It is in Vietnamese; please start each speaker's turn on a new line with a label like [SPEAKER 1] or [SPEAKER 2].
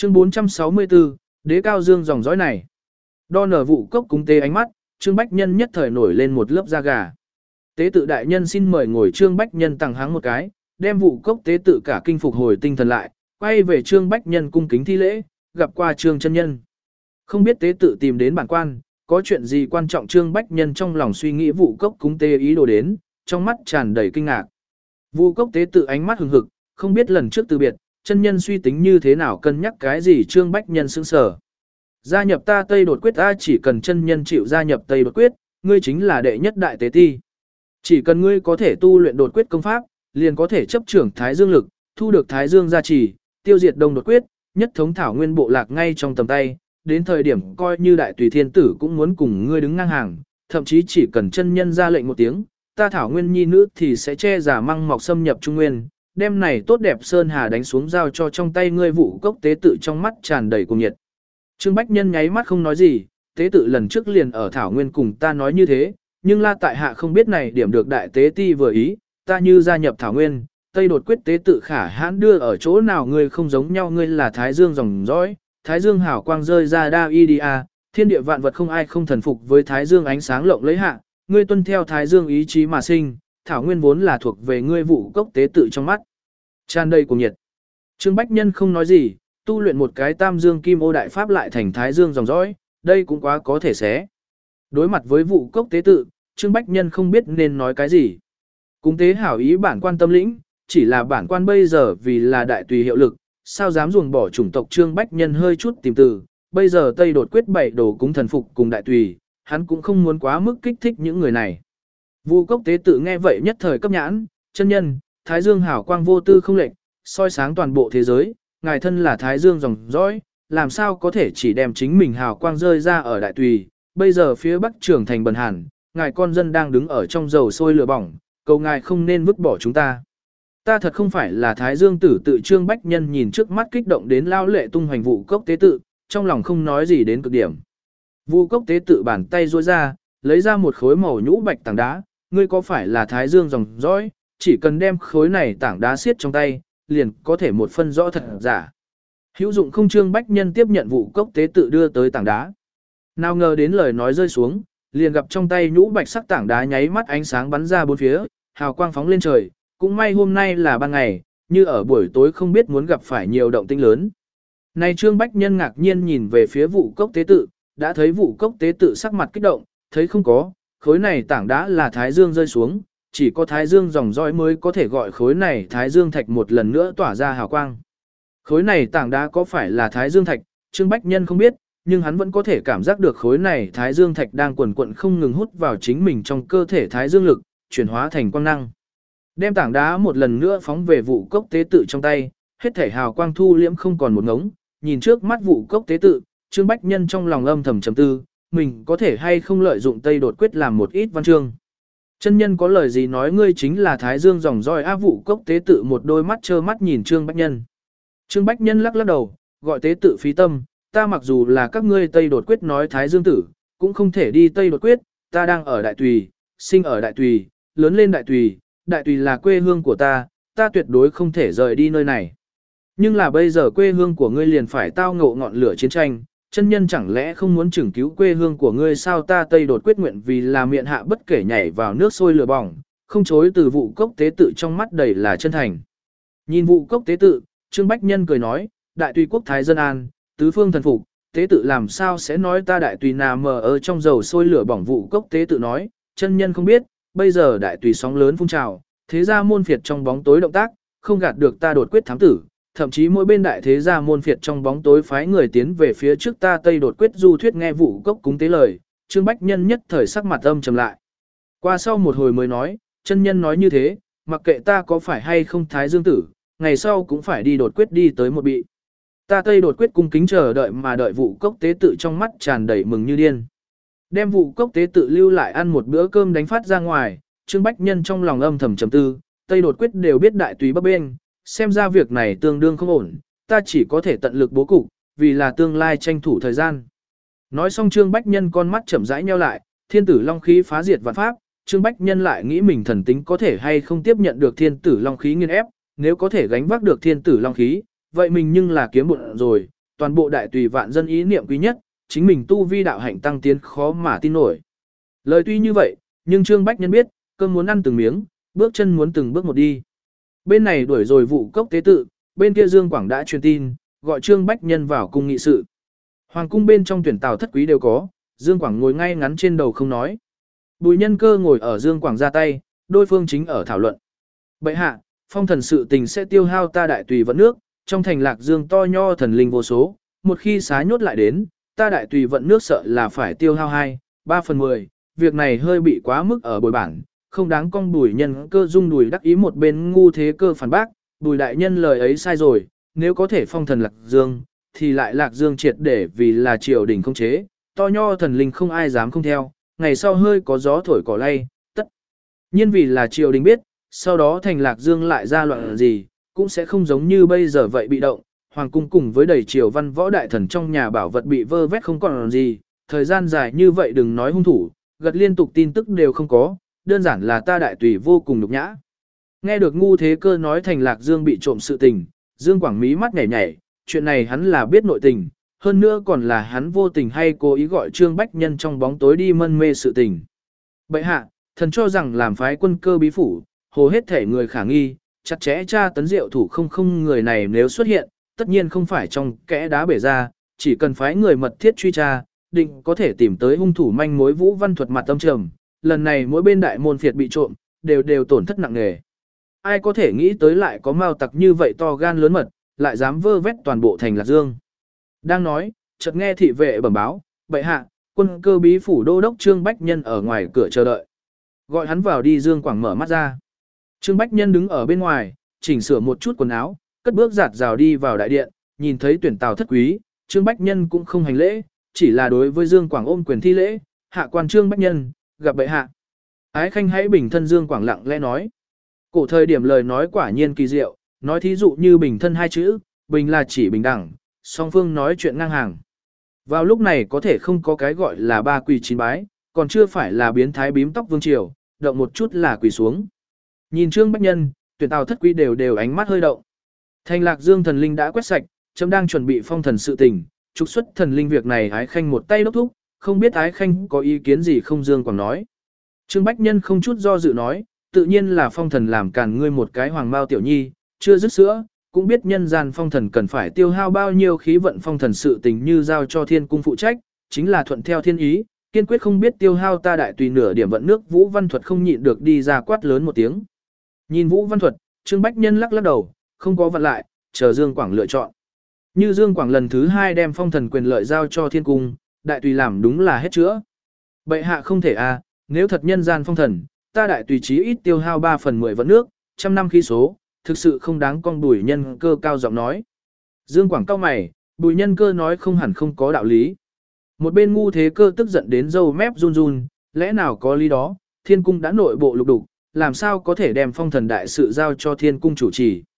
[SPEAKER 1] Chương 464, đế cao dương dòng dõi này. Đo nở vụ cốc cúng tế ánh mắt, Trương Bách Nhân nhất thời nổi lên một lớp da gà. Tế tự đại nhân xin mời ngồi. Trương Bách Nhân tằng hắng một cái, đem vụ cốc tế tự cả kinh phục hồi tinh thần lại, quay về Trương Bách Nhân cung kính thi lễ, gặp qua Trương chân nhân. Không biết tế tự tìm đến bản quan, có chuyện gì quan trọng? Trương Bách Nhân trong lòng suy nghĩ vụ cốc cúng tế ý đồ đến, trong mắt tràn đầy kinh ngạc. Vụ cốc tế tự ánh mắt hừng hực, không biết lần trước từ biệt, chân nhân suy tính như thế nào, cân nhắc cái gì? Trương Bách Nhân sững sờ. Gia nhập ta Tây Đột Quyết, ta chỉ cần chân nhân chịu gia nhập Tây Đột Quyết, ngươi chính là đệ nhất đại tế ti. Chỉ cần ngươi có thể tu luyện đột quyết công pháp, liền có thể chấp trưởng Thái Dương lực, thu được Thái Dương gia trì, tiêu diệt Đông Đột Quyết, nhất thống thảo nguyên bộ lạc ngay trong tầm tay. Đến thời điểm coi như đại tùy thiên tử cũng muốn cùng ngươi đứng ngang hàng, thậm chí chỉ cần chân nhân ra lệnh một tiếng, ta thảo nguyên nhi nữ thì sẽ che giả măng mọc xâm nhập Trung Nguyên, đem này tốt đẹp sơn hà đánh xuống giao cho trong tay ngươi. Vụ cốc tế tự trong mắt tràn đầy cuồng nhiệt. Trương Bách Nhân nháy mắt không nói gì, tế tự lần trước liền ở thảo nguyên cùng ta nói như thế, nhưng la tại hạ không biết này điểm được đại tế ti vừa ý, ta như gia nhập thảo nguyên, Tây Đột Quyết tế tự khả hãn đưa ở chỗ nào? Ngươi không giống nhau, ngươi là Thái Dương dòng dõi, Thái Dương hào quang rơi ra đa idia, thiên địa vạn vật không ai không thần phục với Thái Dương ánh sáng lộng lấy hạ, ngươi tuân theo Thái Dương ý chí mà sinh, thảo nguyên vốn là thuộc về ngươi. Vụ cốc tế tự trong mắt tràn đầy cuồng nhiệt. Trương Bách Nhân không nói gì, tu luyện một cái Tam Dương Kim Ô đại pháp lại thành Thái Dương dòng dõi, đây cũng quá có thể xé. Đối mặt với vụ cốc tế tự, Trương Bách Nhân không biết nên nói cái gì. Cúng tế hảo ý bản quan tâm lĩnh, chỉ là bản quan bây giờ vì là đại tùy hiệu lực, sao dám ruồng bỏ chủng tộc? Trương Bách Nhân hơi chút tìm từ, bây giờ Tây Đột Quyết bảy đồ cúng thần phục cùng đại tùy, hắn cũng không muốn quá mức kích thích những người này. Vụ cốc tế tự nghe vậy nhất thời cấp nhãn, chân nhân, Thái Dương hảo quang vô tư không lệch, soi sáng toàn bộ thế giới, ngài thân là Thái Dương dòng dõi, làm sao có thể chỉ đem chính mình hào quang rơi ra ở đại tùy? Bây giờ phía bắc trưởng thành bần hàn, ngài con dân đang đứng ở trong dầu sôi lửa bỏng, cầu ngài không nên vứt bỏ chúng ta. Ta thật không phải là Thái Dương tử tự. Trương Bách Nhân nhìn trước mắt kích động đến lao lệ tung hoành vụ cốc tế tự, trong lòng không nói gì đến cực điểm. Vụ cốc tế tự bàn tay duỗi ra, lấy ra một khối màu nhũ bạch tảng đá, ngươi có phải là Thái Dương dòng dõi, chỉ cần đem khối này tảng đá siết trong tay, liền có thể một phân rõ thật giả. Hữu dụng không? Trương Bách Nhân tiếp nhận vụ cốc tế tự đưa tới tảng đá. Nào ngờ đến lời nói rơi xuống, liền gặp trong tay nhũ bạch sắc tảng đá nháy mắt ánh sáng bắn ra bốn phía, hào quang phóng lên trời, cũng may hôm nay là ban ngày, như ở buổi tối không biết muốn gặp phải nhiều động tĩnh lớn. Này Trương Bách Nhân ngạc nhiên nhìn về phía vụ cốc tế tự, đã thấy vụ cốc tế tự sắc mặt kích động, thấy không có, khối này tảng đá là Thái Dương rơi xuống, chỉ có Thái Dương dòng dõi mới có thể gọi khối này Thái Dương thạch một lần nữa tỏa ra hào quang. Khối này tảng đá có phải là Thái Dương thạch, Trương Bách Nhân không biết, nhưng hắn vẫn có thể cảm giác được khối này Thái Dương thạch đang quần quận không ngừng hút vào chính mình trong cơ thể Thái Dương lực, chuyển hóa thành quang năng. Đem tảng đá một lần nữa phóng về vụ cốc tế tự trong tay, hết thể hào quang thu liễm không còn một ngống, nhìn trước mắt vụ cốc tế tự, Trương Bách Nhân trong lòng âm thầm trầm tư, mình có thể hay không lợi dụng Tây Đột Quyết làm một ít văn chương. Chân nhân có lời gì nói, ngươi chính là Thái Dương dòng dõi á? Vụ cốc tế tự một đôi mắt trơ mắt nhìn Trương Bách Nhân. Trương Bách Nhân lắc lắc đầu, gọi tế tự phí tâm, ta mặc dù là các ngươi Tây Đột Quyết nói Thái Dương tử, cũng không thể đi Tây Đột Quyết, ta đang ở Đại Tùy, sinh ở Đại Tùy, lớn lên Đại Tùy, Đại Tùy là quê hương của ta tuyệt đối không thể rời đi nơi này. Nhưng là bây giờ quê hương của ngươi liền phải tao ngộ ngọn lửa chiến tranh, chân nhân chẳng lẽ không muốn chừng cứu quê hương của ngươi sao? Ta Tây Đột Quyết nguyện vì là miệng hạ bất kể nhảy vào nước sôi lửa bỏng, không chối từ. Vụ cốc tế tự trong mắt đầy là chân thành. Nhìn vụ cốc tế tự, Trương Bách Nhân cười nói, Đại Tùy quốc thái dân an, tứ phương thần phục, tế tự làm sao sẽ nói ta Đại Tùy nằm mờ ở trong dầu sôi lửa bỏng? Vụ cốc tế tự nói, chân nhân không biết, bây giờ Đại Tùy sóng lớn phun trào, thế gia môn phiệt trong bóng tối động tác, không gạt được ta Đột Quyết thám tử, thậm chí mỗi bên đại thế gia môn phiệt trong bóng tối phái người tiến về phía trước ta Tây Đột Quyết du thuyết. Nghe vụ cốc cúng tế lời, Trương Bách Nhân nhất thời sắc mặt âm trầm lại. Qua sau một hồi mới nói, chân nhân nói như thế, mặc kệ ta có phải hay không Thái Dương tử, ngày sau cũng phải đi Đột Quyết đi tới một bị. Ta Tây Đột Quyết cung kính chờ đợi mà đợi. Vụ cốc tế tự trong mắt tràn đầy mừng như điên. Đem vụ cốc tế tự lưu lại ăn một bữa cơm đánh phát ra ngoài, Trương Bách Nhân trong lòng âm thầm trầm tư, Tây Đột Quyết đều biết Đại Tùy bấp bênh, xem ra việc này tương đương không ổn, ta chỉ có thể tận lực bố cục, vì là tương lai tranh thủ thời gian. Nói xong Trương Bách Nhân con mắt chậm rãi nheo lại, thiên tử long khí phá diệt vạn pháp, Trương Bách Nhân lại nghĩ mình thần tính có thể hay không tiếp nhận được thiên tử long khí nghiền ép, nếu có thể gánh vác được thiên tử long khí, vậy mình nhưng là kiếm bộn rồi, toàn bộ đại tùy vạn dân ý niệm quý nhất, chính mình tu vi đạo hạnh tăng tiến khó mà tin nổi. Lời tuy như vậy, nhưng Trương Bách Nhân biết, cơm muốn ăn từng miếng, bước chân muốn từng bước một đi. Bên này đuổi rồi vụ cốc tế tự, bên kia Dương Quảng đã truyền tin, gọi Trương Bách Nhân vào cung nghị sự. Hoàng cung bên trong tuyển tào thất quý đều có, Dương Quảng ngồi ngay ngắn trên đầu không nói. Bùi Nhân Cơ ngồi ở Dương Quảng ra tay, đôi phương chính ở thảo luận. Bệ hạ, phong thần sự tình sẽ tiêu hao ta đại tùy vận nước, trong thành Lạc Dương to nho thần linh vô số, một khi xá nhốt lại đến, ta đại tùy vận nước sợ là phải tiêu hao 2/3/10, việc này hơi bị quá mức ở bồi bản, không đáng con Bùi Nhân Cơ dung đùi đắc ý một bên ngu thế cơ phản bác, Bùi đại nhân lời ấy sai rồi, nếu có thể phong thần Lạc Dương, thì lại Lạc Dương triệt để vì là triều đình không chế, to nho thần linh không ai dám không theo, ngày sau hơi có gió thổi cỏ lay, tất nhiên vì là triều đình biết, sau đó thành Lạc Dương lại ra loạn gì, cũng sẽ không giống như bây giờ vậy bị động, hoàng cung cùng với đầy triều văn võ đại thần trong nhà bảo vật bị vơ vét không còn gì, thời gian dài như vậy đừng nói hung thủ, gật liên tục tin tức đều không có, đơn giản là ta đại tùy vô cùng nhục nhã. Nghe được ngu thế cơ nói thành Lạc Dương bị trộm sự tình, Dương Quảng mí mắt nhảy nhảy, chuyện này hắn là biết nội tình, hơn nữa còn là hắn vô tình hay cố ý gọi Trương Bách Nhân trong bóng tối đi mân mê sự tình. Bệ hạ, thần cho rằng làm phái quân cơ bí phủ, hồ hết thể người khả nghi, chặt chẽ tra tấn diệu thủ không người này nếu xuất hiện, tất nhiên không phải trong kẽ đá bể ra, chỉ cần phái người mật thiết truy tra, định có thể tìm tới hung thủ manh mối Vũ Văn Thuật mặt tâm trầm, lần này mỗi bên đại môn phiệt bị trộm, đều tổn thất nặng nề. Ai có thể nghĩ tới lại có mao tặc như vậy to gan lớn mật, lại dám vơ vét toàn bộ thành Lạc Dương. Đang nói, chợt nghe thị vệ bẩm báo, bệ hạ, quân cơ bí phủ đô đốc Trương Bách Nhân ở ngoài cửa chờ đợi. Gọi hắn vào đi. Dương Quảng mở mắt ra. Trương Bách Nhân đứng ở bên ngoài, chỉnh sửa một chút quần áo, cất bước giạt rào đi vào đại điện, nhìn thấy tuyển tào thất quý, Trương Bách Nhân cũng không hành lễ, chỉ là đối với Dương Quảng ôm quyền thi lễ, hạ quan Trương Bách Nhân, gặp bệ hạ. Ái khanh hãy bình thân. Dương Quảng lặng lẽ nói. Cổ thời điểm lời nói quả nhiên kỳ diệu, nói thí dụ như bình thân hai chữ, bình là chỉ bình đẳng, song phương nói chuyện ngang hàng. Vào lúc này có thể không có cái gọi là ba quỳ chín bái, còn chưa phải là biến thái bím tóc vương triều, động một chút là quỳ xuống. Nhìn Trương Bách Nhân, tuyển tào thất quý đều ánh mắt hơi động. Thành Lạc Dương thần linh đã quét sạch, chấm đang chuẩn bị phong thần sự tình, trục xuất thần linh việc này ái khanh một tay đốc thúc, không biết ái khanh có ý kiến gì không. Dương Quảng nói. Trương Bách Nhân không chút do dự nói, tự nhiên là phong thần làm càn ngươi một cái hoàng mao tiểu nhi, chưa dứt sữa, cũng biết nhân gian phong thần cần phải tiêu hao bao nhiêu khí vận, phong thần sự tình như giao cho thiên cung phụ trách, chính là thuận theo thiên ý, kiên quyết không biết tiêu hao ta đại tùy nửa điểm vận nước. Vũ Văn Thuật không nhịn được đi ra quát lớn một tiếng. Nhìn Vũ Văn Thuật, Trương Bách Nhân lắc lắc đầu, không có vặn lại, chờ Dương Quảng lựa chọn. Như Dương Quảng lần thứ 2 đem phong thần quyền lợi giao cho thiên cung, đại tùy làm đúng là hết chữa. Bệ hạ không thể nếu thật nhân gian phong thần, ta đại tùy chí ít tiêu hao 3/10 vận nước, trăm năm khí số, thực sự không đáng. Con Bùi Nhân Cơ cao giọng nói. Dương Quảng cau mày, Bùi Nhân Cơ nói không hẳn không có đạo lý. Một bên ngu thế cơ tức giận đến râu mép run run, lẽ nào có lý đó, thiên cung đã nội bộ lục đục, làm sao có thể đem phong thần đại sự giao cho thiên cung chủ trì.